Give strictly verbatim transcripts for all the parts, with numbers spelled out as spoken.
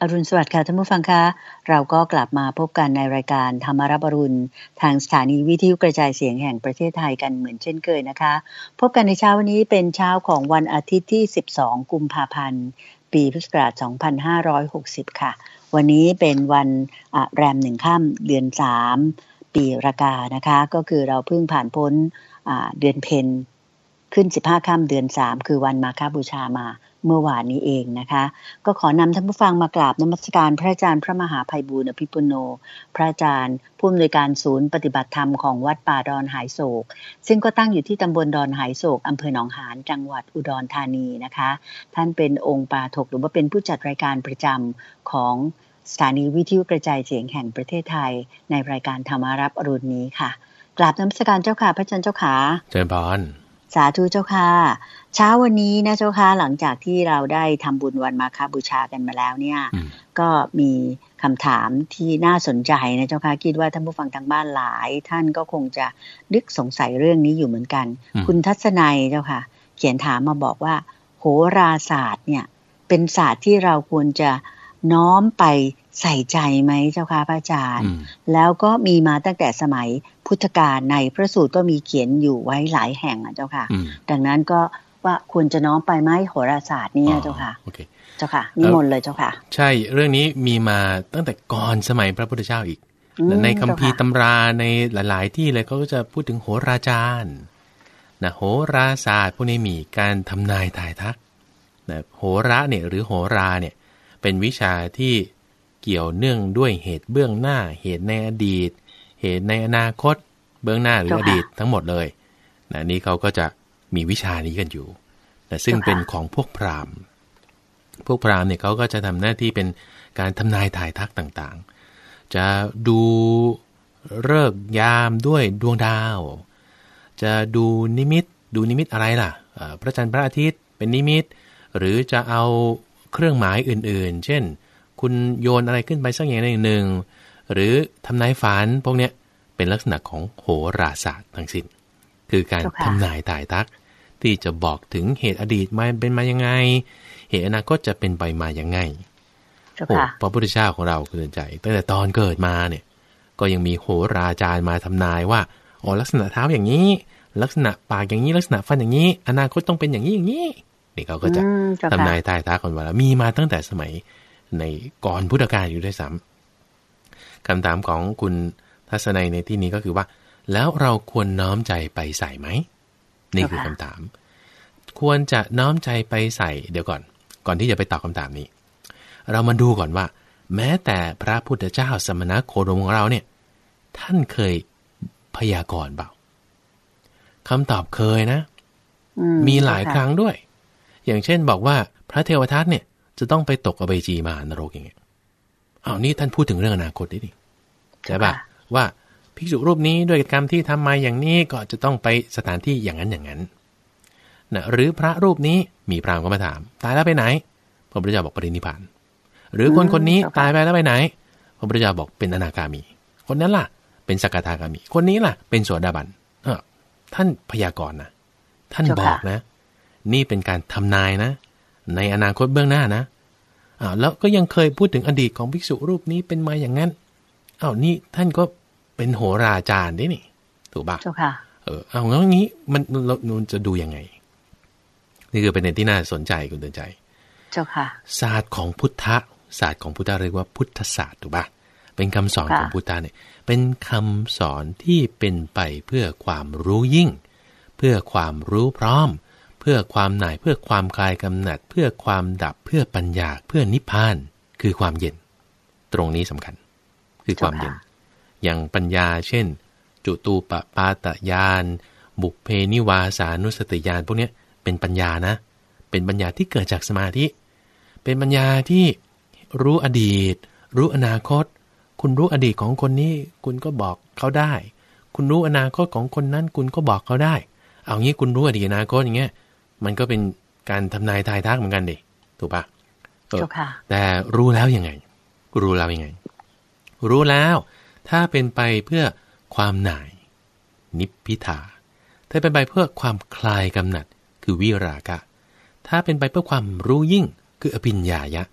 อรุณสวัสดิ์ค่ะท่านผู้ฟังคะเราก็กลับมาพบกันในรายการธรรมรับอรุณทางสถานีวิทยุกระจายเสียงแห่งประเทศไทยกันเหมือนเช่นเคยนะคะพบกันในเช้าวันนี้เป็นเช้าของวันอาทิตย์ที่สิบสองกุมภาพันธ์ปีพุทธศักราชสองพันห้าร้อยหกสิบค่ะวันนี้เป็นวันแรมหนึ่งค่ำเดือนสามปีรากานะคะก็คือเราเพิ่งผ่านพ้นเดือนเพ็ญขึ้นสิบห้าค่ำเดือนสามคือวันมาฆบูชามาเมื่อวานนี้เองนะคะก็ขอนำท่านผู้ฟังมากราบนมัสการพระอาจารย์พระมหาไพบูลย์อภิปุโนพระอาจารย์ผู้อำนวยการศูนย์ปฏิบัติธรรมของวัดป่าดอนหายโศกซึ่งก็ตั้งอยู่ที่ตำบลดอนหายโศกอำเภอหนองหานจังหวัดอุดรธานีนะคะท่านเป็นองค์ปาฐกหรือว่าเป็นผู้จัดรายการประจำของสถานีวิทยุกระจายเสียงแห่งประเทศไทยในรายการธรรมารับอรุณนี้ค่ะกราบนมัสการเจ้าค่ะพระอาจารย์เจ้าค่ะเจริญพรสาธุเจ้าค่ะเช้าวันนี้นะเจ้าค่ะหลังจากที่เราได้ทำบุญวันมาฆบูชากันมาแล้วเนี่ยก็มีคำถามที่น่าสนใจนะเจ้าค่ะคิดว่าท่านผู้ฟังทางบ้านหลายท่านก็คงจะนึกสงสัยเรื่องนี้อยู่เหมือนกันคุณทัศนัยเจ้าค่ะเขียนถามมาบอกว่าโหราศาสตร์เนี่ยเป็นศาสตร์ที่เราควรจะน้อมไปใส่ใจไหมเจ้าค่ะพระอาจารย์แล้วก็มีมาตั้งแต่สมัยพุทธกาลในพระสูตรก็มีเขียนอยู่ไว้หลายแห่งอ่ะเจ้าค่ะดังนั้นก็ว่าควรจะน้อมไปไหมโหราศาสตร์นี่เจ้าค่ะเจ้าค่ะนิมนต์เลยเจ้าค่ะใช่เรื่องนี้มีมาตั้งแต่ก่อนสมัยพระพุทธเจ้าอีกในคัมภีร์ตำราในหลายๆที่เลยเขาก็จะพูดถึงโหราจารย์นะโหราศาสตร์พวกนี้มีการทำนายทายทักนะโหระเนี่ยหรือโหราเนี่ยเป็นวิชาที่เกี่ยวเนื่องด้วยเหตุเบื้องหน้าเหตุในอดีตเหตุในอนาคตเบื้องหน้าหรืออดีตทั้งหมดเลยนะนี่เขาก็จะมีวิชานี้กันอยู่นะซึ่งเป็นของพวกพราหมณ์พวกพราหมณ์เนี่ยเขาก็จะทำหน้าที่เป็นการทำนายทายทักต่างๆจะดูฤกษ์ยามด้วยดวงดาวจะดูนิมิตดูนิมิตอะไรล่ะพระจันทร์พระอาทิตย์เป็นนิมิตหรือจะเอาเครื่องหมายอื่นๆเช่นคุณโยนอะไรขึ้นไปสักอย่างหนึ่งหรือทำนายฝันพวกเนี้ยเป็นลักษณะของโหราศาสตร์ทั้งสิ้นคือการทำนายทายทักที่จะบอกถึงเหตุอดีตมาเป็นมายังไงเหตุอนาคตจะเป็นไปมายังไงโอ้พระพุทธเจ้าของเราคือใจตั้งแต่ตอนเกิดมาเนี่ยก็ยังมีโหราจารย์มาทำนายว่าอ๋อลักษณะเท้าอย่างนี้ลักษณะปากอย่างนี้ลักษณะฟันอย่างนี้อนาคตต้องเป็นอย่างนี้อย่างนี้นี่เขาก็จะทำนายทายทักกันว่ามีมาตั้งแต่สมัยในก่อนพุทธกาลอยู่ด้วยซ้ำคำถามของคุณทัศนัยในที่นี้ก็คือว่าแล้วเราควรน้อมใจไปใส่ไหมนี่คือคำถามควรจะน้อมใจไปใส่เดี๋ยวก่อนก่อนที่จะไปตอบคำถามนี้เรามาดูก่อนว่าแม้แต่พระพุทธเจ้าสมณโคดมของเราเนี่ยท่านเคยพยากรณ์เปล่าคำตอบเคยนะมีหลายครั้งด้วยอย่างเช่นบอกว่าพระเทวทัตเนี่ยจะต้องไปตกอเวจีมหานรกอย่างเงี้ยอ้าวนี่ท่านพูดถึงเรื่องอนาคตได้ดิใช่ป่ะว่าภิกษุรูปนี้ด้วยกรรมที่ทำมาอย่างนี้ก็จะต้องไปสถานที่อย่างนั้นอย่างนั้นนะหรือพระรูปนี้มีพราหมณ์ก็มาถามตายแล้วไปไหนพระพุทธเจ้าบอกปรินิพพานหรือคนคนนี้ตายไปแล้วไปไหนพระพุทธเจ้าบอกเป็นอนาคามีคนนั้นล่ะเป็นสกทาคามีคนนี้ล่ะเป็นโสดาบันเออท่านพยากรณ์นะท่านบอกนะนี่เป็นการทำนายนะในอนาคตเบื้องหน้านะอ้าวแล้วก็ยังเคยพูดถึงอดีตของภิกษุรูปนี้เป็นมาอย่างนั้นอ้าวนี่ท่านก็เป็นโหราจารย์ดินี่ถูกป่ะเจ้าค่ะเออเอางั้นงี้มันเราจะดูยังไงนี่คือเป็นในที่น่าสนใจคุณเตือนใจเจ้าค่ะศาสตร์ของพุทธะศาสตร์ของพุทธะเรียกว่าพุทธศาสตร์ถูกป่ะเป็นคำสอนของพุทธะเนี่ยเป็นคำสอนที่เป็นไปเพื่อความรู้ยิ่งเพื่อความรู้พร้อมเพื่อความหน่ายเพื่อความคลายกำหนัดเพื่อความดับเพื่อปัญญาเพื่อนิพพานคือความเย็นตรงนี้สำคัญคือความเย็นอย่างปัญญาเช่นจุตูปปาตญาณบุพเพนิวาสานุสติญาณพวกนี้เป็นปัญญานะเป็นปัญญาที่เกิดจากสมาธิเป็นปัญญาที่รู้อดีตรู้อนาคตคุณรู้อดีตของคนนี้คุณก็บอกเขาได้คุณรู้อนาคตของคนนั้นคุณก็บอกเขาได้เอางี้คุณรู้อดีตอนาคตอย่างเงี้ยมันก็เป็นการทำนายทายทักเหมือนกันดิถูกปะแต่รู้แล้วยังไงรู้แล้วยังไงรู้แล้วถ้าเป็นไปเพื่อความหน่ายนิพพิทาถ้าเป็นไปเพื่อความคลายกำหนัดคือวิราคะถ้าเป็นไปเพื่อความรู้ยิ่งคืออภิญญายะ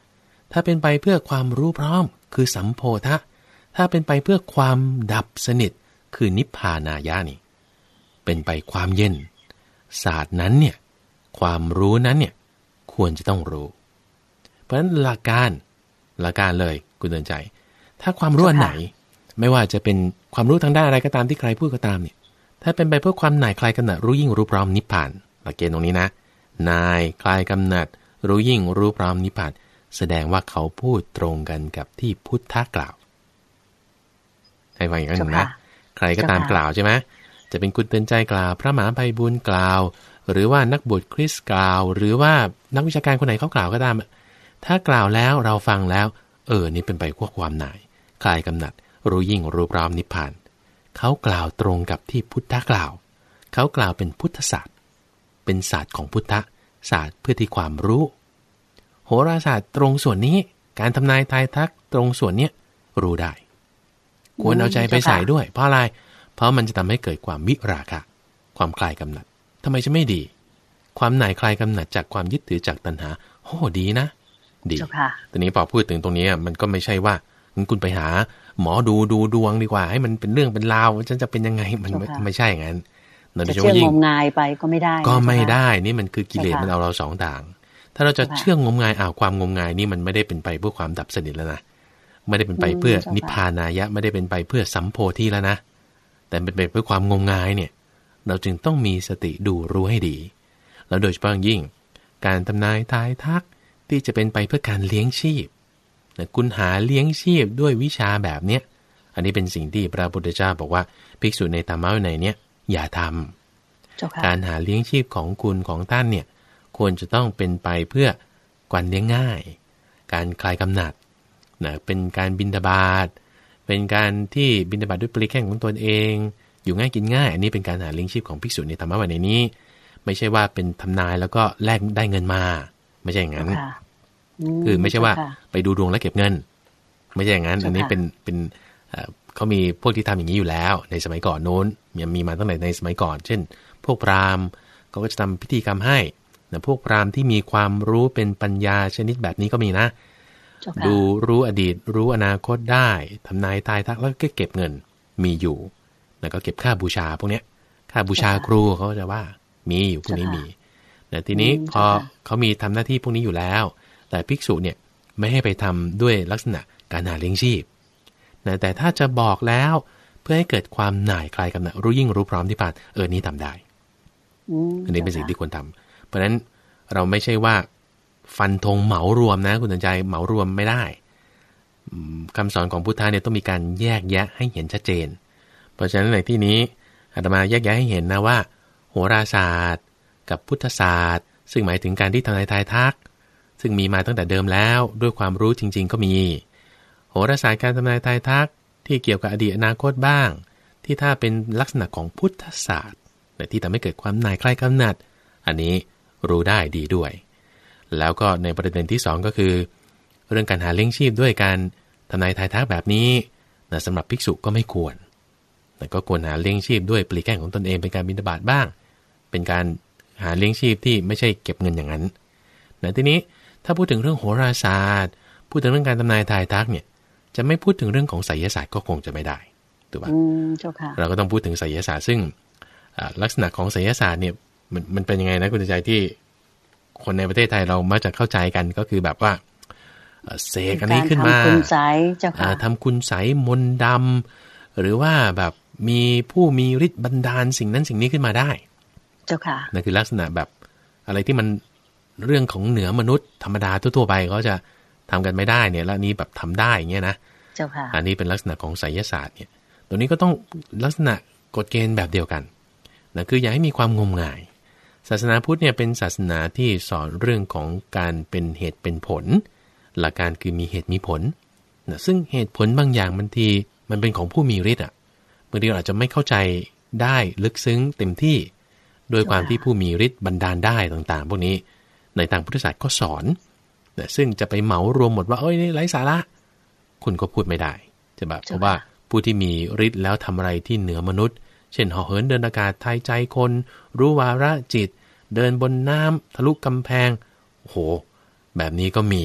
ถ้าเป็นไปเพื่อความรู้พร้อมคือสัมโพธะถ้าเป็นไปเพื่อความดับสนิทคือนิพพานายะนี่เป็นไปความเย็นศาสตร์นั้นเนี่ยความรู้นั้นเนี่ยควรจะต้องรู้เพราะฉะนั้นหลักการหลักการเลยคุณเตือนใจถ้าความรู้อันไหนไม่ว่าจะเป็นความรู้ทางด้านอะไรก็ตามที่ใครพูดก็ตามเนี่ยถ้าเป็นไปเพื่อความหน่ายคลายกำหนัดรู้ยิ่งรู้พร้อมนิพพานหลักเกณฑ์ตรงนี้นะนายคลายกำหนัดรู้ยิ่งรู้พร้อมนิพพานแสดงว่าเขาพูดตรงกันกับที่พุทธะกล่าวให้ฟังอย่างนั้นนะใครก็ตามกล่าวใช่ไหมจะเป็นคุณเตือนใจกล่าวพระมหาไพบูลย์กล่าวหรือว่านักบวชคริสต์กล่าวหรือว่านักวิชาการคนไหนเขากล่าวก็ตามถ้ากล่าวแล้วเราฟังแล้วเออนี่เป็นไปพวกความหน่ายคลายกำหนัดรู้ยิ่งรู้พร้อมนิพพานเขากล่าวตรงกับที่พุทธะกล่าวเขากล่าวเป็นพุทธศาสตร์เป็นศาสตร์ของพุทธะศาสตร์เพื่อที่ความรู้โหราศาสตร์ตรงส่วนนี้การทำนายทายทักตรงส่วนนี้รู้ได้ควรเอาใจไปใส่ด้วยเพราะอะไรเพราะมันจะทำให้เกิดความวิราคะความคลายกำหนัดทำไมจะไม่ดีความหน่ายคลายกำหนัดจากความยึดถือจากตัณหาโอ้ดีนะดีตอนนี้พอพูดถึงตรงนี้มันก็ไม่ใช่ว่างั้นคุณไปหาหมอดูดูดวงดีกว่าให้มันเป็นเรื่องเป็นราวฉันจะเป็นยังไงมันไม่ใช่อย่างนั้นจะเชื่องมงายไปก็ไม่ได้ก็ไม่ได้นี่มันคือกิเลสมันเอาเราสองทางถ้าเราจะเชื่องงมงายอ้าวความงมงายนี่มันไม่ได้เป็นไปเพื่อความดับสนิทแล้วนะไม่ได้เป็นไปเพื่อนิพพานายะไม่ได้เป็นไปเพื่อสัมโพธิแล้วนะแต่เป็นไปเพื่อความงมงายเนี่ยเราจึงต้องมีสติดูรู้ให้ดีแล้วโดยเฉพาะยิ่งการทำนายทายทักที่จะเป็นไปเพื่อการเลี้ยงชีพคุณหาเลี้ยงชีพด้วยวิชาแบบเนี้ยอันนี้เป็นสิ่งที่พระพุทธเจ้าบอกว่าภิกษุในธรรมวินัยเนี่ยอย่าทำการหาเลี้ยงชีพของคุณของท่านเนี่ยควรจะต้องเป็นไปเพื่อการเลี้ยงง่ายการคลายกำหนัดนะเป็นการบิณฑบาตเป็นการที่บิณฑบาตด้วยปริแข้งของตนเองอยู่ง่ายกินง่ายอันนี้เป็นการหาเลี้ยงชีพของภิกษุในธรรมวินัยนี้ไม่ใช่ว่าเป็นทำนายแล้วก็แลกได้เงินมาไม่ใช่อย่างนั้นคือไม่ใช่ว่าไปดูดวงแล้วเก็บเงินไม่ใช่อย่างนั้นอันนี้เป็นเป็นเขามีพวกที่ทำอย่างนี้อยู่แล้วในสมัยก่อนโน้นมีมาตั้งแต่ในสมัยก่อนเช่นพวกพราหมณ์เขาก็จะทำพิธีกรรมให้นะพวกพราหมณ์ที่มีความรู้เป็นปัญญาชนิดแบบนี้ก็มีนะดูรู้อดีตรู้อนาคตได้ทำนายทายทักแล้วก็เก็บเงินมีอยู่แล้วก็เก็บค่าบูชาพวกเนี้ยค่าบูชาครูเขาจะว่ามีอยู่พวกนี้มีแต่ทีนี้พอเขามีทำหน้าที่พวกนี้อยู่แล้วแต่ภิกษุเนี่ยไม่ให้ไปทำด้วยลักษณะการหาเลี้ยงชีพนะแต่ถ้าจะบอกแล้วเพื่อให้เกิดความหน่ายคลายกำหนัดรู้ยิ่งรู้พร้อมที่ผ่านเออนี่ทำได้อันนี้เป็นสิ่งที่ควรทำเพราะฉะนั้นเราไม่ใช่ว่าฟันธงเหมารวมนะคุณสนใจเหมารวมไม่ได้คำสอนของพุทธะเนี่ยต้องมีการแยกแยะให้เห็นชัดเจนเพราะฉะนั้นในที่นี้อาตมาแยกแยะให้เห็นนะว่าโหราศาสตร์กับพุทธศาสตร์ซึ่งหมายถึงการที่ทำนายทายทักซึ่งมีมาตั้งแต่เดิมแล้วด้วยความรู้จริงๆก็มีโหราศาสตร์การทำนายทายทักที่เกี่ยวกับอดีตอนาคตบ้างที่ถ้าเป็นลักษณะของพุทธศาสตร์แต่ที่ทำให้เกิดความหน่ายคลายกำหนัดอันนี้รู้ได้ดีด้วยแล้วก็ในประเด็นที่สองก็คือเรื่องการหาเลี้ยงชีพด้วยการทำนายทายทักแบบนี้นะสำหรับภิกษุก็ไม่ควรแต่ก็ควรหาเลี้ยงชีพด้วยปลีกแข้งของตนเองเป็นการบิณฑบาตบ้างเป็นการหาเลี้ยงชีพที่ไม่ใช่เก็บเงินอย่างนั้นนะทีนี้ถ้าพูดถึงเรื่องโหราศาสตร์พูดถึงเรื่องการทำนายทายทักเนี่ยจะไม่พูดถึงเรื่องของไสยศาสตร์ก็คงจะไม่ได้ถูกป่ะเราก็ต้องพูดถึงไสยศาสตร์ซึ่งลักษณะของไสยศาสตร์เนี่ยมันมันเป็นยังไงนะคุณใจที่คนในประเทศไทยเรามักจะเข้าใจกันก็คือแบบว่าเสกอันนี้ขึ้นมาทำคุณไสเจ้าค่ะทำคุณไสมนต์ดำหรือว่าแบบมีผู้มีฤทธิ์บันดาลสิ่งนั้นสิ่งนี้ขึ้นมาได้เจ้าค่ะนั่นคือลักษณะแบบอะไรที่มันเรื่องของเหนือมนุษย์ธรรมดาทั่วๆไปเขาจะทำกันไม่ได้เนี่ยแล้วนี้แบบทำได้อย่างเงี้ยนะเจ้าค่ะอันนี้เป็นลักษณะของไสยศาสตร์เนี่ยตัวนี้ก็ต้องลักษณะกฎเกณฑ์แบบเดียวกันนะคืออย่าให้มีความงมงายศาสนาพุทธเนี่ยเป็นศาสนาที่สอนเรื่องของการเป็นเหตุเป็นผลหลักการคือมีเหตุมีผลนะซึ่งเหตุผลบางอย่างบางทีมันเป็นของผู้มีฤทธิ์อ่ะบางทีเราอาจจะไม่เข้าใจได้ลึกซึ้งเต็มที่โดยความที่ผู้มีฤทธิ์บันดาลได้ต่างๆพวกนี้ในทางพุทธศาสตร์ก็สอนนะซึ่งจะไปเหมารวมหมดว่าเอ้ยนี่ไร้สาระคุณก็พูดไม่ได้ใช่ป่ะเพราะว่าผู้ที่มีฤทธิ์แล้วทำอะไรที่เหนือมนุษย์เช่นห่อเหินเดินอากาศทายใจคนรู้วาระจิตเดินบนน้ำทะลุกำแพงโอ้โหแบบนี้ก็มี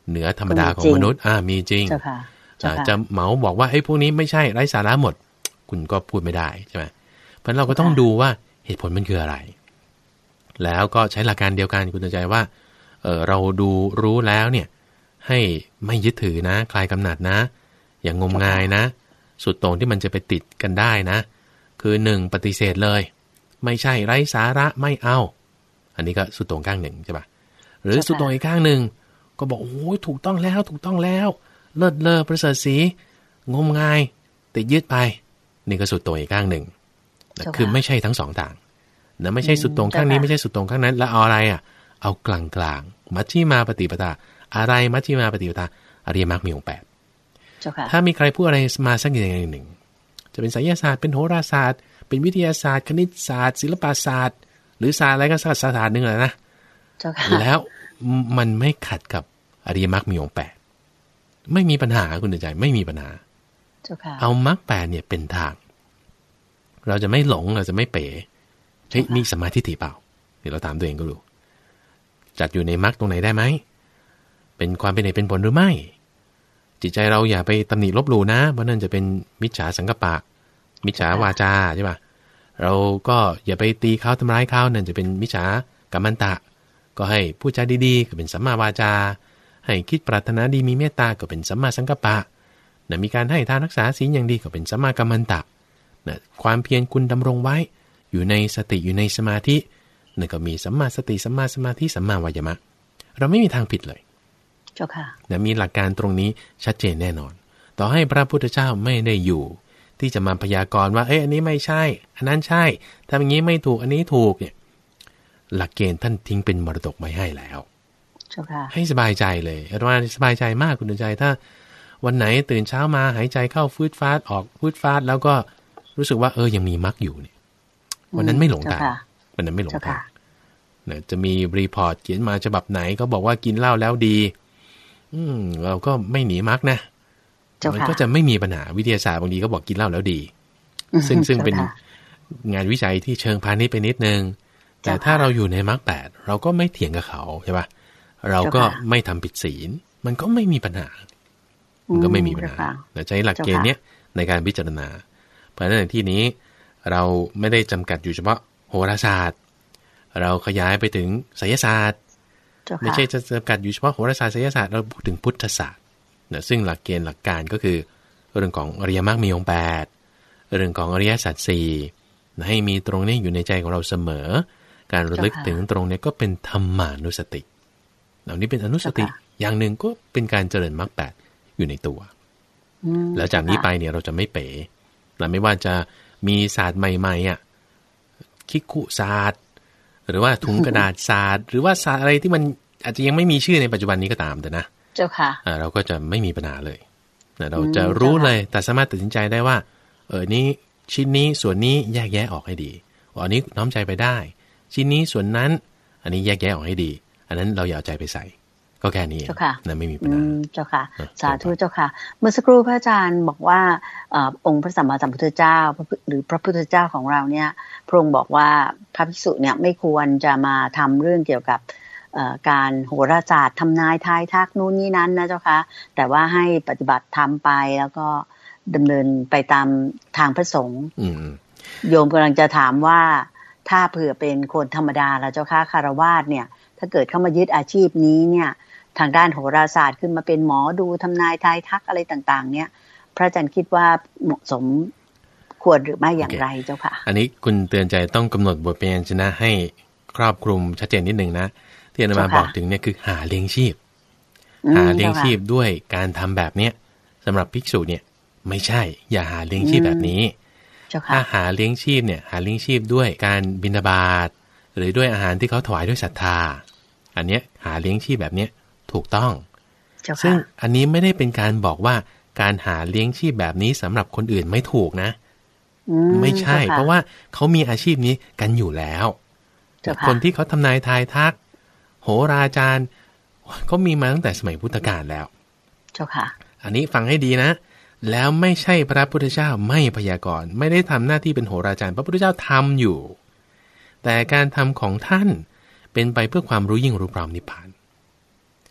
เหนือธรรมดาของมนุษย์อ่ามีจริงจะเหมาบอกว่าไอ้พวกนี้ไม่ใช่ไร้สาระหมดคุณก็พูดไม่ได้ใช่ไหมเพราะเราก็ต้องดูว่าเหตุผลมันคืออะไรแล้วก็ใช้หลักการเดียวกันคุณเข้าใจว่าเออเราดูรู้แล้วเนี่ยให้ไม่ยึดถือนะคลายกำหนัดนะอย่างงมงายนะสุดโต่งที่มันจะไปติดกันได้นะคือหนึ่งปฏิเสธเลยไม่ใช่ไร้สาระไม่เอาอันนี้ก็สุดโต่งข้างหนึ่งใช่ปะหรือสุดโต่งอีกข้างหนึ่งก็บอกโอ้ยถูกต้องแล้วถูกต้องแล้วเลิศเลอประเสริฐศรีงมงายติดยึดไปนี่ก็สุดโต่งอีกข้างหนึ่งคือไม่ใช่ทั้งสองทางนะไม่ใช่สุดโต่งข้างนี้ไม่ใช่สุดโต่งข้างนั้นแล้วเอาอะไรอ่ะเอากลางกลางมัชฌิมาปฏิปทาอะไรมัชฌิมาปฏิปทาอริยมรรคมีองค์แปดถ้ามีใครพูดอะไรมาสักอย่างหนึ่งจะเป็นไสยศาสตร์เป็นโหราศาสตร์เป็นวิทยาศาสตร์คณิตศาสตร์ศิลปศาสตร์หรือศาสตร์อะไรก็ศาสตร์ศาสตร์นึงแหละนะแล้วมันไม่ขัดกับอริยมรรคมีองค์แปดไม่มีปัญหาคุณใจไม่มีปัญหาเอามรรคแปดเนี่ยเป็นทางเราจะไม่หลงเราจะไม่เป๋เฮ้ยมีสมาธิถี่เปล่าเดี๋ยวเราถามตัวเองก็รู้จัดอยู่ในมรรคตรงไหนได้ไหมเป็นความเป็นเหตุเป็นผลหรือไม่จิตใจเราอย่าไปตำหนิลบหลู่นะเพราะนั่นจะเป็นมิจฉาสังกัปปะมิจฉาวาจาใช่ป่ะเราก็อย่าไปตีเขาทำร้ายเขานั่นจะเป็นมิจฉากัมมันตะก็ให้พูดจาดีๆก็เป็นสัมมาวาจาให้คิดปรารถนาดีมีเมตตาก็เป็นสัมมาสังกัปปะนะมีการให้ทานรักษาศีลอย่างดีก็เป็นสัมมากัมมันตะนะความเพียรคุณดำรงไว้อยู่ในสติอยู่ในสมาธินั่นก็มีสัมมาสติสัมมาสมาธิสัมมาวายามะเราไม่มีทางผิดเลยเจ้าค่ะนะมีหลักการตรงนี้ชัดเจนแน่นอนต่อให้พระพุทธเจ้าไม่ได้อยู่ที่จะมาพยากรณ์ว่าเอ้ยอันนี้ไม่ใช่อันนั้นใช่ถ้าอย่างนี้ไม่ถูกอันนี้ถูกเนี่ยหลักเกณฑ์ท่านทิ้งเป็นมรดกไว้ให้แล้วเจ้าค่ะให้สบายใจเลยอาตมาสบายใจมากคุณใจถ้าวันไหนตื่นเช้ามาหายใจเข้าฟืดฟาดออกฟืดฟาดแล้วก็รู้สึกว่าเออยังมีมรรคอยู่เนี่ยวันนั้นไม่หลงทางวันนั้นไม่หลงทางเนี่ยจะมีรีพอร์ตเขียนมาฉบับไหนก็บอกว่ากินเหล้าแล้วดีอืมเราก็ไม่หนีมรรคนะมันก็จะไม่มีปัญหาวิทยาศาสตร์บางทีก็บอกกินเหล้าแล้วดีซึ่งซึ่งเป็นงานวิจัยที่เชิงพาณิชย์ไปนิดนึงแต่ถ้าเราอยู่ในมรรคแปดเราก็ไม่เถียงกับเขาใช่ป่ะเราก็ไม่ทำผิดศีลมันก็ไม่มีปัญหามันก็ไม่มีปัญหาเราใช้หลักเกณฑ์เนี้ยในการพิจารณาเพราะฉะนั้นในที่นี้เราไม่ได้จำกัดอยู่เฉพาะโหราศาสตร์เราขยายไปถึงไสยศาสตร์ไม่ใช่จะจำกัดอยู่เฉพาะโหราศาสตร์ไสยศาสตร์เราพูดถึงพุทธศาสตร์นะซึ่งหลักเกณฑ์หลักการก็คือเรื่องของอริยมรรคมีองค์แปดเรื่องของอริยสัจสี่ให้มีตรงนี้อยู่ในใจของเราเสมอการระลึกถึงตรงนี้ก็เป็นธรรมานุสติเหล่านี้เป็นอนุสติอย่างหนึ่งก็เป็นการเจริญมรรคแปดอยู่ในตัวแล้วจากนี้ไปเนี่ยเราจะไม่เป๋และไม่ว่าจะมีศาสตร์ใหม่ๆอ่ะคิคุศาสตร์หรือว่าถุงกระดาษศาสตร์หรือว่าศาสตร์อะไรที่มันอาจจะยังไม่มีชื่อในปัจจุบันนี้ก็ตามแต่นะเจ้าค่ะเราก็จะไม่มีปัญหาเลยเราจะรู้เลยแต่สามารถตัดสินใจได้ว่าเออนี้ชิ้นนี้ส่วนนี้แยกแยะออกให้ดีอันนี้น้อมใจไปได้ชิ้นนี้ส่วนนั้นอันนี้แยกแยะออกให้ดีอันนั้นเราอย่าเอาใจไปใส่ก็แค่นี้นะไม่มีปัญหาเจ้าค่ะสาธุเจ้าค่ะเมื่อสักครู่พระอาจารย์บอกว่าองค์พระสัมมาสัมพุทธเจ้าหรือพระพุทธเจ้าของเราเนี่ยพระองค์บอกว่าพระภิกษุเนี่ยไม่ควรจะมาทำเรื่องเกี่ยวกับการโหราศาสตร์ทำนายทายทักนู่นนี่นั้นนะเจ้าค่ะแต่ว่าให้ปฏิบัติธรรมไปแล้วก็ดำเนินไปตามทางพระสงฆ์โยมกำลังจะถามว่าถ้าเผื่อเป็นคนธรรมดาแล้วเจ้าค่ะคฤหัสถ์เนี่ยถ้าเกิดเข้ามายึดอาชีพนี้เนี่ยทางด้านโหราศาสตร์ขึ้นมาเป็นหมอดูทำนายทายทักอะไรต่างๆเนี่ยพระอาจารย์คิดว่าเหมาะสมควรหรือไม่อย่างไรเจ้าค่ะอันนี้คุณเตือนใจต้องกำหนดบทพยัญชนะให้ครอบคลุมชัดเจนนิดนึงนะที่อาจารย์มาบอกถึงเนี่ยคือหาเลี้ยงชีพหาเลี้ยงชีพด้วยการทำแบบเนี้ยสำหรับภิกษุเนี่ยไม่ใช่อย่าหาเลี้ยงชีพแบบนี้ถ้าหาเลี้ยงชีพเนี่ยหาเลี้ยงชีพด้วยการบิณฑบาตหรือด้วยอาหารที่เขาถวายด้วยศรัทธาอันเนี้ยหาเลี้ยงชีพแบบเนี้ยถูกต้องซึ่งอันนี้ไม่ได้เป็นการบอกว่าการหาเลี้ยงชีพแบบนี้สำหรับคนอื่นไม่ถูกนะไม่ใช่เพราะว่าเขามีอาชีพนี้กันอยู่แล้วคนที่เขาทำนายทายทักโหราจารย์เขามีมาตั้งแต่สมัยพุทธกาลแล้วเจ้าค่ะอันนี้ฟังให้ดีนะแล้วไม่ใช่พระพุทธเจ้าไม่พยากรณ์ไม่ได้ทำหน้าที่เป็นโหราจารย์พระพุทธเจ้าทำอยู่แต่การทำของท่านเป็นไปเพื่อความรู้ยิ่งรู้พร้อมนิพพาน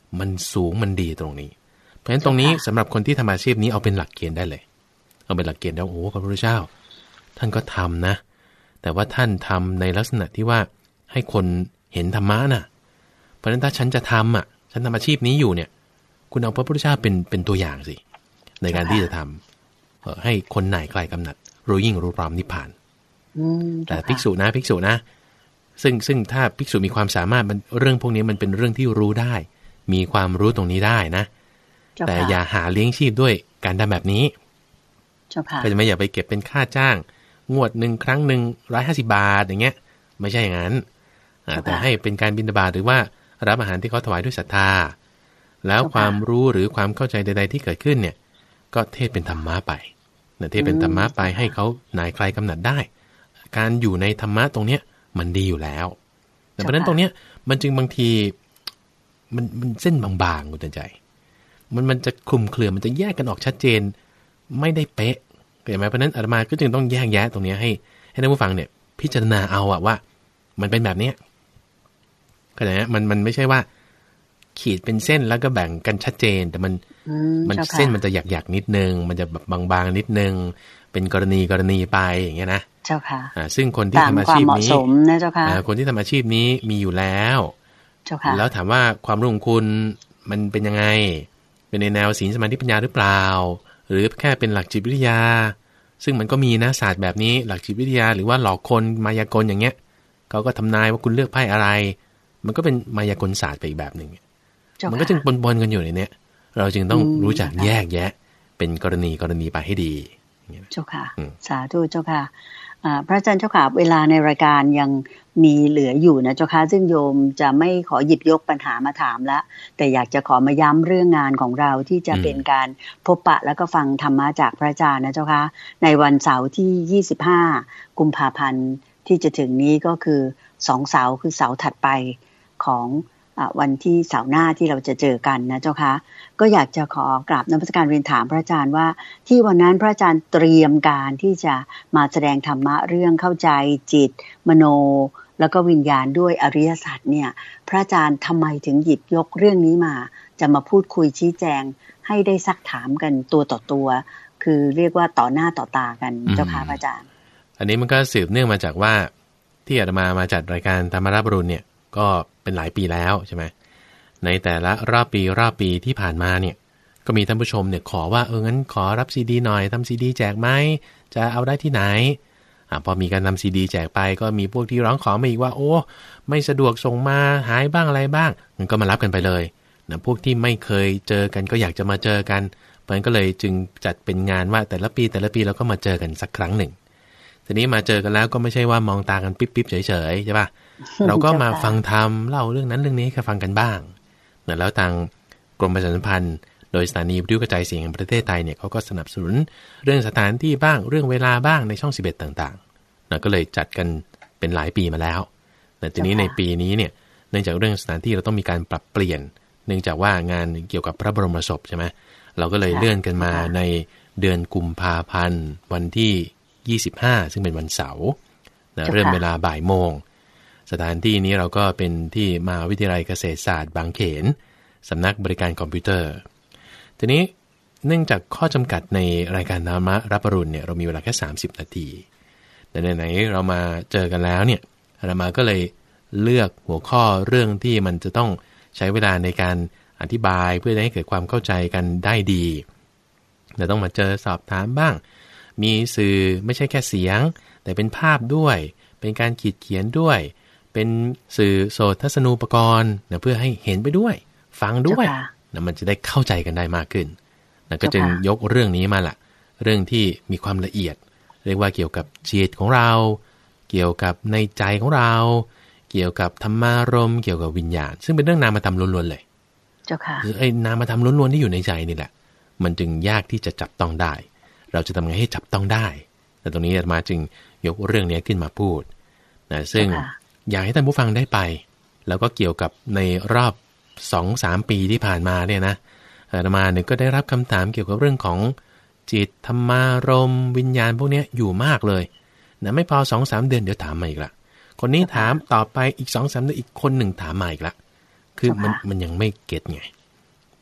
มันสูงมันดีตรงนี้เพราะฉะนั้นตรงนี้สำหรับคนที่ทำอาชีพนี้เอาเป็นหลักเกณฑ์ได้เลยเอาเป็นหลักเกณฑ์แล้วโอ้พระพุทธเจ้าท่านก็ทำนะแต่ว่าท่านทำในลักษณะที่ว่าให้คนเห็นธรรมะน่ะเพราะฉะนั้นถ้าฉันจะทำอ่ะฉันทำอาชีพนี้อยู่เนี่ยคุณเอาพระพุทธเจ้าเป็นเป็นตัวอย่างสิในการที่จะทำให้คนไหนไกลกำหนัดรู้ยิ่งรู้พร้อมนิพพานแต่ภิกษุนะภิกษุนะซึ่งซึ่งถ้าภิกษุมีความสามารถมันเรื่องพวกนี้มันเป็นเรื่องที่รู้ได้มีความรู้ตรงนี้ได้นะแต่อย่าหาเลี้ยงชีพด้วยการทำแบบนี้ก็จะไม่อย่าไปเก็บเป็นค่าจ้างงวดหนึ่งครั้งหนึ่งร้อยห้าสิบบาทอย่างเงี้ยไม่ใช่อย่างนั้นแต่ให้เป็นการบิณฑบาตหรือว่ารับอาหารที่เขาถวายด้วยศรัทธาแล้วความรู้หรือความเข้าใจใดๆที่เกิดขึ้นเนี่ยก็เทศเป็นธรรมะไปเทศเป็นธรรมะไปให้เขาหน่ายคลายกำหนัดได้การอยู่ในธรรมะตรงเนี้ยมันดีอยู่แล้วแต่เพราะนั้นตรงเนี้ยมันจึงบางทีมันมันเส้นบางๆคุณใจมันมันจะคลุมเครือมันจะแยกกันออกชัดเจนไม่ได้เป๊ะเห็นไหมเพราะนั้นอาตมาก็จึงต้องแยกแยะตรงนี้ให้ให้ท่านผู้ฟังเนี่ยพิจารณาเอาอะว่ามันเป็นแบบนี้เข้าใจไหมมันมันไม่ใช่ว่าขีดเป็นเส้นแล้วก็แบ่งกันชัดเจนแต่มันมันเส้นมันจะหยักๆนิดนึงมันจะแบบบางๆนิดนึงเป็นกรณีกรณีไปอย่างเงี้ยนะเจ้าค่ะอ่าซึ่งคนที่ทำอาชีพนี้นะเจ้าค่ะคนที่ทำอาชีพนี้มีอยู่แล้วเจ้าค่ะแล้วถามว่าความรู้ของคุณมันเป็นยังไงเป็นในแนวศีลสมาธิปัญญาหรือเปล่าหรือแค่เป็นหลักจิตวิทยาซึ่งมันก็มีนะศาสตร์แบบนี้หลักจิตวิทยาหรือว่าหลอกคนมายากลอย่างเงี้ยเขาก็ทำนายว่าคุณเลือกไพ่อะไรมันก็เป็นมายากลศาสตร์ไปอีกแบบหนึ่งมันก็จึงปนๆกันอยู่ในเนี้ยเราจึงต้องรู้จักแยกแยะเป็นกรณีกรณีไปให้ดีเจ้าค่ะสาธุเจ้าค่ะพระอาจารย์เจ้าค่ะเวลาในรายการยังมีเหลืออยู่นะเจ้าค่ะซึ่งโยมจะไม่ขอหยิบยกปัญหามาถามละแต่อยากจะขอมาย้ำเรื่องงานของเราที่จะเป็นการพบปะแล้วก็ฟังธรรมะจากพระอาจารย์นะเจ้าค่ะในวันเสาร์ที่ยี่สิบห้ากุมภาพันธ์ที่จะถึงนี้ก็คือสองเสาร์คือเสาร์ถัดไปของวันที่เสาร์หน้าที่เราจะเจอกันนะเจ้าค่ะก็อยากจะขอกราบนมัสการเรียนถามพระอาจารย์ว่าที่วันนั้นพระอาจารย์เตรียมการที่จะมาแสดงธรรมะเรื่องเข้าใจจิตมโนแล้วก็วิญญาณด้วยอริยสัจเนี่ยพระอาจารย์ทำไมถึงหยิบยกเรื่องนี้มาจะมาพูดคุยชี้แจงให้ได้ซักถามกันตัวต่อตัวคือเรียกว่าต่อหน้าต่อตากันเจ้าค่ะพระอาจารย์อันนี้มันก็สืบเนื่องมาจากว่าที่อาตมามาจัดรายการธรรมรับอรุณเนี่ยก็เป็นหลายปีแล้วใช่ไหมในแต่ละรอบปีรอบปีที่ผ่านมาเนี่ยก็มีท่านผู้ชมเนี่ยขอว่าเอองั้นขอรับซีดีหน่อยทำซีดีแจกไหมจะเอาได้ที่ไหนอ่าพอมีการนำซีดีแจกไปก็มีพวกที่ร้องขอมาอีกว่าโอ้ไม่สะดวกส่งมาหายบ้างอะไรบ้างงั้นก็มารับกันไปเลยนะพวกที่ไม่เคยเจอกันก็อยากจะมาเจอกันเพราะฉะนั้นก็เลยจึงจัดเป็นงานว่าแต่ละปีแต่ละปีเราก็มาเจอกันสักครั้งหนึ่งทีนี้มาเจอกันแล้วก็ไม่ใช่ว่ามองตากันปิ๊บๆเฉยๆใช่ป่ะเราก็มาฟังธรรมเล่าเรื่องนั้นเรื่องนี้ให้ฟังกันบ้างแล้วทางกรมประชาสัมพันธ์โดยสถานีวิทยุกระจายเสียงแห่งประเทศไทยเนี่ยเขาก็สนับสนุนเรื่องสถานที่บ้างเรื่องเวลาบ้างในช่องสิบเอ็ดต่างๆนะก็เลยจัดกันเป็นหลายปีมาแล้วแต่ทีนี้ในปีนี้เนี่ยเนื่องจากเรื่องสถานที่เราต้องมีการปรับเปลี่ยนเนื่องจากว่างานเกี่ยวกับพระบรมศพใช่ไหมเราก็เลยเลื่อนกันมาในเดือนกุมภาพันธ์วันที่ยี่สิบห้าซึ่งเป็นวันเสาร์นะเริ่มเวลาบ่ายโมงสถานที่นี้เราก็เป็นที่มหาวิทยาลัยเกษตรศาสตร์บางเขนสำนักบริการคอมพิวเตอร์ทีนี้เนื่องจากข้อจำกัดในรายการธรรมรับอรุณเนี่ยเรามีเวลาแค่สามสิบนาทีแต่ไหนๆเรามาเจอกันแล้วเนี่ยอาตมาก็เลยเลือกหัวข้อเรื่องที่มันจะต้องใช้เวลาในการอธิบายเพื่อให้เกิดความเข้าใจกันได้ดีแต่ต้องมาเจอสอบถามบ้างมีสื่อไม่ใช่แค่เสียงแต่เป็นภาพด้วยเป็นการขีดเขียนด้วยเป็นสื่อโสตทัศนูปกรณ์นะเพื่อให้เห็นไปด้วยฟังด้วยนะมันจะได้เข้าใจกันได้มากขึ้นนะก็จึงยกเรื่องนี้มาละเรื่องที่มีความละเอียดเรียกว่าเกี่ยวกับจิตของเราเกี่ยวกับในใจของเราเกี่ยวกับธรรมารมณ์เกี่ยวกับวิญญาณซึ่งเป็นเรื่องนามธรรมล้วนๆเลยเจ้าค่ะคือไอ้นามธรรมล้วนๆที่อยู่ในใจนี่แหละมันจึงยากที่จะจับต้องได้เราจะทำไงให้จับต้องได้แต่ตรงนี้อาตมาจึงยกเรื่องนี้ขึ้นมาพูดนะซึ่งอยากให้ท่านผู้ฟังได้ไปแล้วก็เกี่ยวกับในรอบ สองถึงสาม ปีที่ผ่านมาเนี่ยนะอาตมาเนี่ยก็ได้รับคำถามเกี่ยวกับเรื่องของจิตธรรมารมณ์วิญญาณพวกนี้อยู่มากเลยนะไม่พอ สองถึงสาม เดือนเดี๋ยวถามมาอีกละคนนี้ถามต่อไปอีก สองถึงสาม เดือนอีกคนหนึ่งถามมาอีกละคือมันมันยังไม่เก็ตไง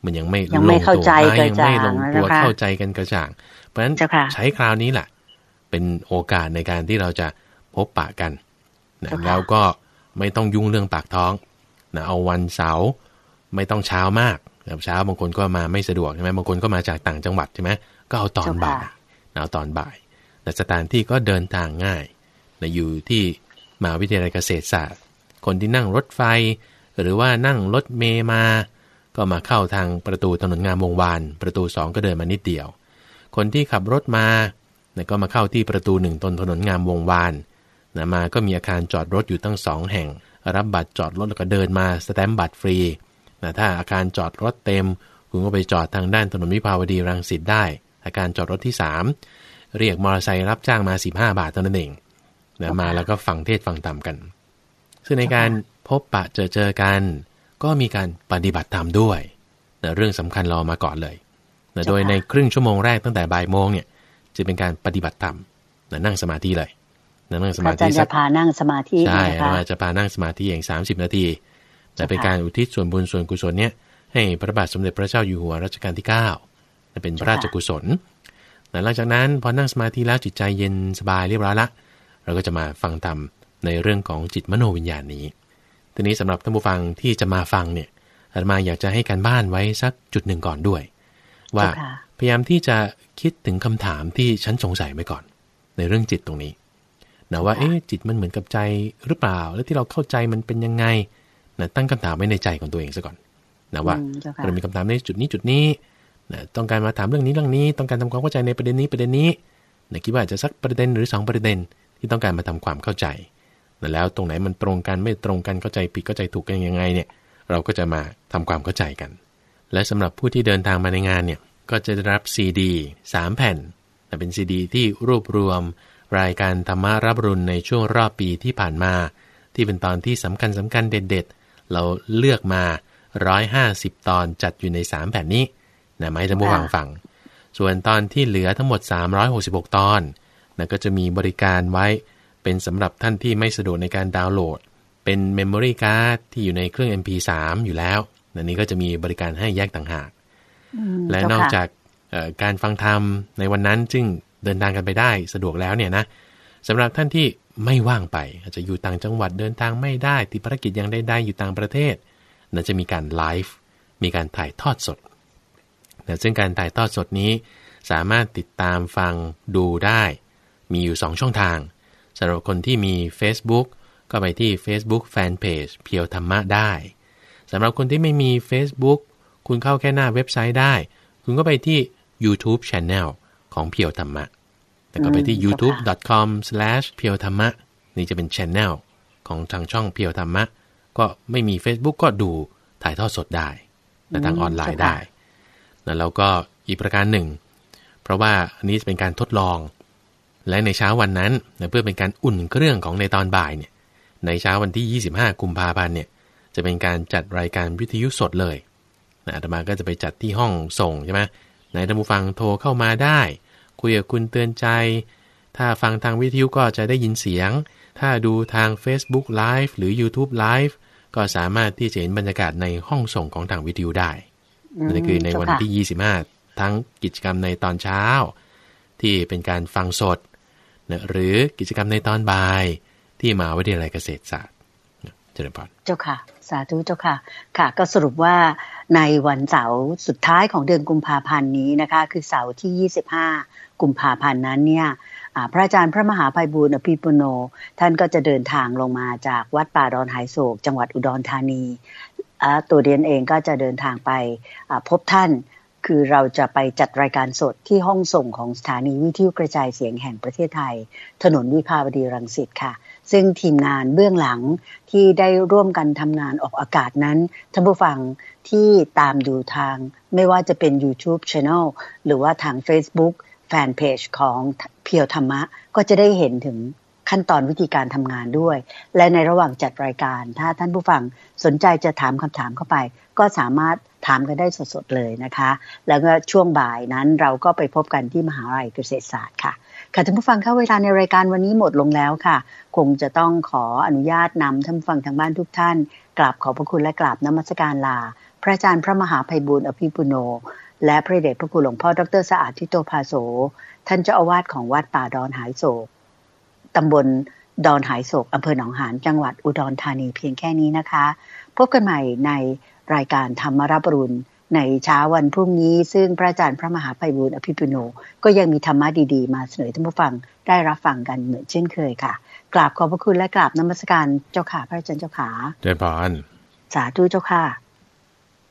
มันยังไม่ยังไม่เข้าใจกระจ่างยังไม่ลงตัวเข้าใจกันกระจ่างเพราะฉะนั้นใช้คราวนี้แหละเป็นโอกาสในการที่เราจะพบปะกันนะแล้วก็ไม่ต้องยุ่งเรื่องปากท้องนะเอาวันเสาร์ไม่ต้องเช้ามากแบบเช้าบางคนก็มาไม่สะดวกใช่ไหมบางคนก็มาจากต่างจังหวัดใช่ไหมก็เอาตอนบ่ายเอาตอนบ่ายแต่สถานที่ก็เดินทางง่ายนะอยู่ที่มหาวิทยาลัยเกษตรศาสตร์คนที่นั่งรถไฟหรือว่านั่งรถเมล์มาก็มาเข้าทางประตูถนนงามวงวานประตูสองก็เดินมานิดเดียวคนที่ขับรถมานะก็มาเข้าที่ประตูหนึ่งตนถนนงามวงวานนะมาก็มีอาคารจอดรถอยู่ตั้งสองแห่งรับบัตรจอดรถแล้วก็เดินมาสแตมป์บัตรฟรีนะถ้าอาคารจอดรถเต็มคุณก็ไปจอดทางด้านถนนวิภาวดีรังสิตได้อาคารจอดรถที่สามเรียกมอเตอร์ไซค์รับจ้างมาสิบห้าบาทเท่านั้นเองนะมาแล้วก็ฟังเทศน์ฟังธรรมกันซึ่งในการพบปะเจอเจอกันก็มีการปฏิบัติธรรมด้วยนะเรื่องสำคัญรอมาก่อนเลยนะโดยในครึ่งชั่วโมงแรกตั้งแต่บ่ายโมงเนี่ยจะเป็นการปฏิบัติธรรมนะนั่งสมาธิเลยนะนั่งสมาธิอาจารย์จะพานั่งสมาธิใช่เราจะพานั่งสมาธิเองสามสิบนาทีแต่เป็นการอุทิศส่วนบุญส่วนกุศลเนี่ยให้พระบาทสมเด็จพระเจ้าอยู่หัวรัชกาลที่เก้าเป็นพระราชกุศลแต่หลังจากนั้นพอนั่งสมาธิแล้วจิตใจเย็นสบายเรียบร้อยละเราก็จะมาฟังธรรมในเรื่องของจิตมโนวิญญาณนี้ทีนี้สำหรับท่านผู้ฟังที่จะมาฟังเนี่ยอาตมาอยากจะให้การบ้านไว้สักจุดหนึ่งก่อนด้วยว่าพยายามที่จะคิดถึงคำถามที่ฉันสงสัยไว้ก่อนในเรื่องจิตตรงนี้นะว่าเอ๊ะจิตมันเหมือนกับใจหรือเปล่าแล้วที่เราเข้าใจมันเป็นยังไงนะตั้งคำถามไว้ในใจของตัวเองซะก่อนนะว่าเรามีคำถามในจุดนี้จุดนี้นะต้องการมาถามเรื่องนี้เรื่องนี้ต้องการทำความเข้าใจในประเด็นนี้ประเด็นนี้นะคิดว่าจะสักประเด็นหรือสองประเด็นที่ต้องการมาทำความเข้าใจนะแล้วตรงไหนมันตรงกันไม่ตรงกันเข้าใจผิดเข้าใจถูกกันยังไงเนี่ยเราก็จะมาทำความเข้าใจกันและสำหรับผู้ที่เดินทางมาในงานเนี่ยก็จะได้รับซีดีสามแผ่นแต่เป็นซีดีที่รวบรวมรายการธรรมะรับรุณในช่วงรอบปีที่ผ่านมาที่เป็นตอนที่สำคัญสำคัญเด็ดๆเราเลือกมาหนึ่งร้อยห้าสิบตอนจัดอยู่ในสามแผ่นนี้นะมาให้ท่านผู้ฟังฟังส่วนตอนที่เหลือทั้งหมดสามร้อยหกสิบหกตอนนะก็จะมีบริการไว้เป็นสำหรับท่านที่ไม่สะดวกในการดาวน์โหลดเป็นเมมโมรี่การ์ดที่อยู่ในเครื่อง เอ็ม พี สาม อยู่แล้วอันนี้ก็จะมีบริการให้แยกต่างหากและนอกจากการฟังธรรมในวันนั้นซึ่งเดินทางกันไปได้สะดวกแล้วเนี่ยนะสำหรับท่านที่ไม่ว่างไปอาจจะอยู่ต่างจังหวัดเดินทางไม่ได้ติดภารกิจอย่างใดๆอยู่ต่างประเทศน่าจะมีการไลฟ์มีการถ่ายทอดสดนะซึ่งการถ่ายทอดสดนี้สามารถติดตามฟังดูได้มีอยู่สองช่องทางสำหรับคนที่มี Facebook ก็ไปที่ Facebook Fanpage เพียวธรรมะได้สำหรับคนที่ไม่มี Facebook คุณเข้าแค่หน้าเว็บไซต์ได้คุณก็ไปที่ YouTube Channel ของเพียวธรรมะแต่ก็ไปที่ ยูทูบ ดอท คอม สแลช เพียวธรรมะนี่จะเป็น Channel ของทางช่องเพียวธรรมะก็ไม่มี Facebook ก็ดูถ่ายทอดสดได้ในทางออนไลน์ได้แล้วก็อีกประการหนึ่งเพราะว่าอันนี้เป็นการทดลองและในเช้าวันนั้นเพื่อเป็นการอุ่นเครื่องของในตอนบ่ายเนี่ยในเช้าวันที่ยี่สิบห้ากุมภาพันธ์เนี่ยจะเป็นการจัดรายการวิทยุสดเลยนะอาตมาก็จะไปจัดที่ห้องส่งใช่ไหมในท่านผู้ฟังโทรเข้ามาได้คุยกับคุณเตือนใจถ้าฟังทางวิทยุก็จะได้ยินเสียงถ้าดูทาง Facebook Live หรือ YouTube Live ก็สามารถที่จะเห็นบรรยากาศในห้องส่งของทางวิทยุได้นั่นคือในวันที่ยี่สิบห้าทั้งกิจกรรมในตอนเช้าที่เป็นการฟังสดนะหรือกิจกรรมในตอนบ่ายที่มหาวิทยาลัยเกษตรศาสตร์เจริญพรเจ้าค่ะสาธุเจ้าค่ะค่ะก็สรุปว่าในวันเสาร์สุดท้ายของเดือนกุมภาพันธ์นี้นะคะคือเสาร์ที่ยี่สิบห้ากุมภาพันธ์นั้นเนี่ยพระอาจารย์พระมหาไพบูลย์อภิปุโนท่านก็จะเดินทางลงมาจากวัดป่าดอนหายโศกจังหวัดอุดรธานีตัวเดียนเองก็จะเดินทางไปพบท่านคือเราจะไปจัดรายการสดที่ห้องส่งของสถานีวิทยุกระจายเสียงแห่งประเทศไทยถนนวิภาวดีรังสิตค่ะซึ่งทีมงานเบื้องหลังที่ได้ร่วมกันทำงานออกอากาศนั้นท่านผู้ฟังที่ตามดูทางไม่ว่าจะเป็น YouTube Channel หรือว่าทาง Facebook Fanpage ของเพียวธรรมะก็จะได้เห็นถึงขั้นตอนวิธีการทำงานด้วยและในระหว่างจัดรายการถ้าท่านผู้ฟังสนใจจะถามคำถามเข้าไปก็สามารถถามกันได้สดๆเลยนะคะแล้วก็ช่วงบ่ายนั้นเราก็ไปพบกันที่มหาวิทยาลัยเกษตรศาสตร์ค่ะค่ะท่านผู้ฟังเข้าเวลาในรายการวันนี้หมดลงแล้วค่ะคงจะต้องขออนุญาตนำท่านผู้ฟังทางบ้านทุกท่านกราบขอบพระคุณและกราบนมัสการลาพระอาจารย์พระมหาไพบูลย์อภิปุโนและพระเดชพระคุณหลวงพ่อดร.สะอาดทิโตภาโสท่านเจ้าอาวาสของวัดป่าดอนหายโศกตำบลดอนหายโศกอำเภอหนองหานจังหวัดอุดรธานีเพียงแค่นี้นะคะพบกันใหม่ในรายการธรรมรับอรุณในเช้าวันพรุ่งนี้ซึ่งพระอาจารย์พระมหาไพบูลย์อภิปุโนก็ยังมีธรรมะดีๆมาเสนอท่านผู้ฟังได้รับฟังกันเหมือนเช่นเคยค่ะกราบขอบพระคุณและกราบนมัสการเจ้าค่ะพระอาจารย์เจ้าค่ะเจริญพรสาธุเจ้าค่ะ